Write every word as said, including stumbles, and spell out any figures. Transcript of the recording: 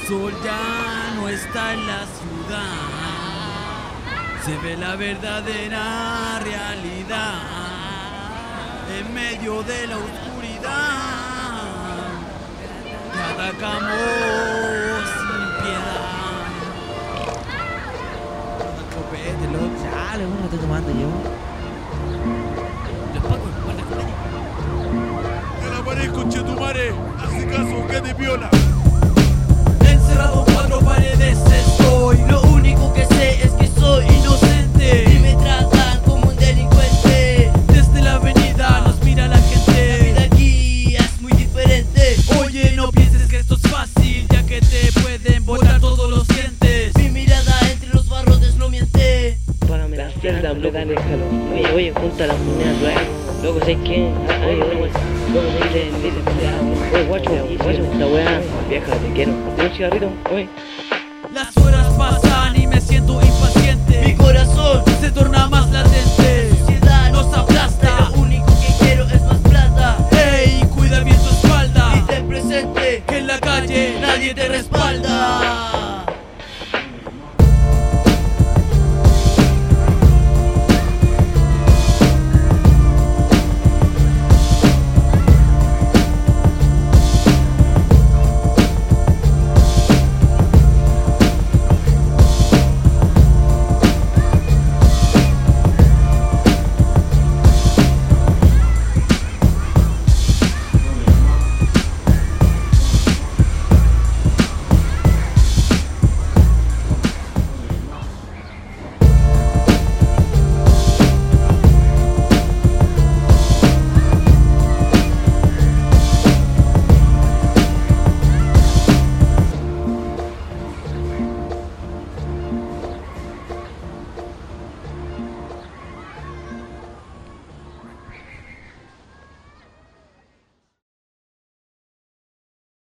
sol ya no está en la ciudad, se ve la verdadera realidad en medio de la oscuridad. Te atacamos sin piedad. Copete, loco. Chale, uno estoy tomando yo. Los pacos, guarda con ella. ¡Que la pared, conchetumare! ¡Hace caso, que te viola! Encerrado en cuatro paredes estoy. Lo único que sé es que soy inocente Y me tratan como un delincuente. Desde la avenida nos mira la La gente. vida aquí es muy diferente. Oye, no pienses que esto es fácil, ya que te pueden botar todos los dientes. Mi mirada entre los barrotes no miente. Págame la celda, loco, déjalo. Oye, oye, junta las monedas luego. Loco, ¿sabes qué? Oye, oye, loco, dile, dile, oye, guacho, guacho, esta weá, vieja, te quiero. ¿Tienes un cigarrito? Oye. Las horas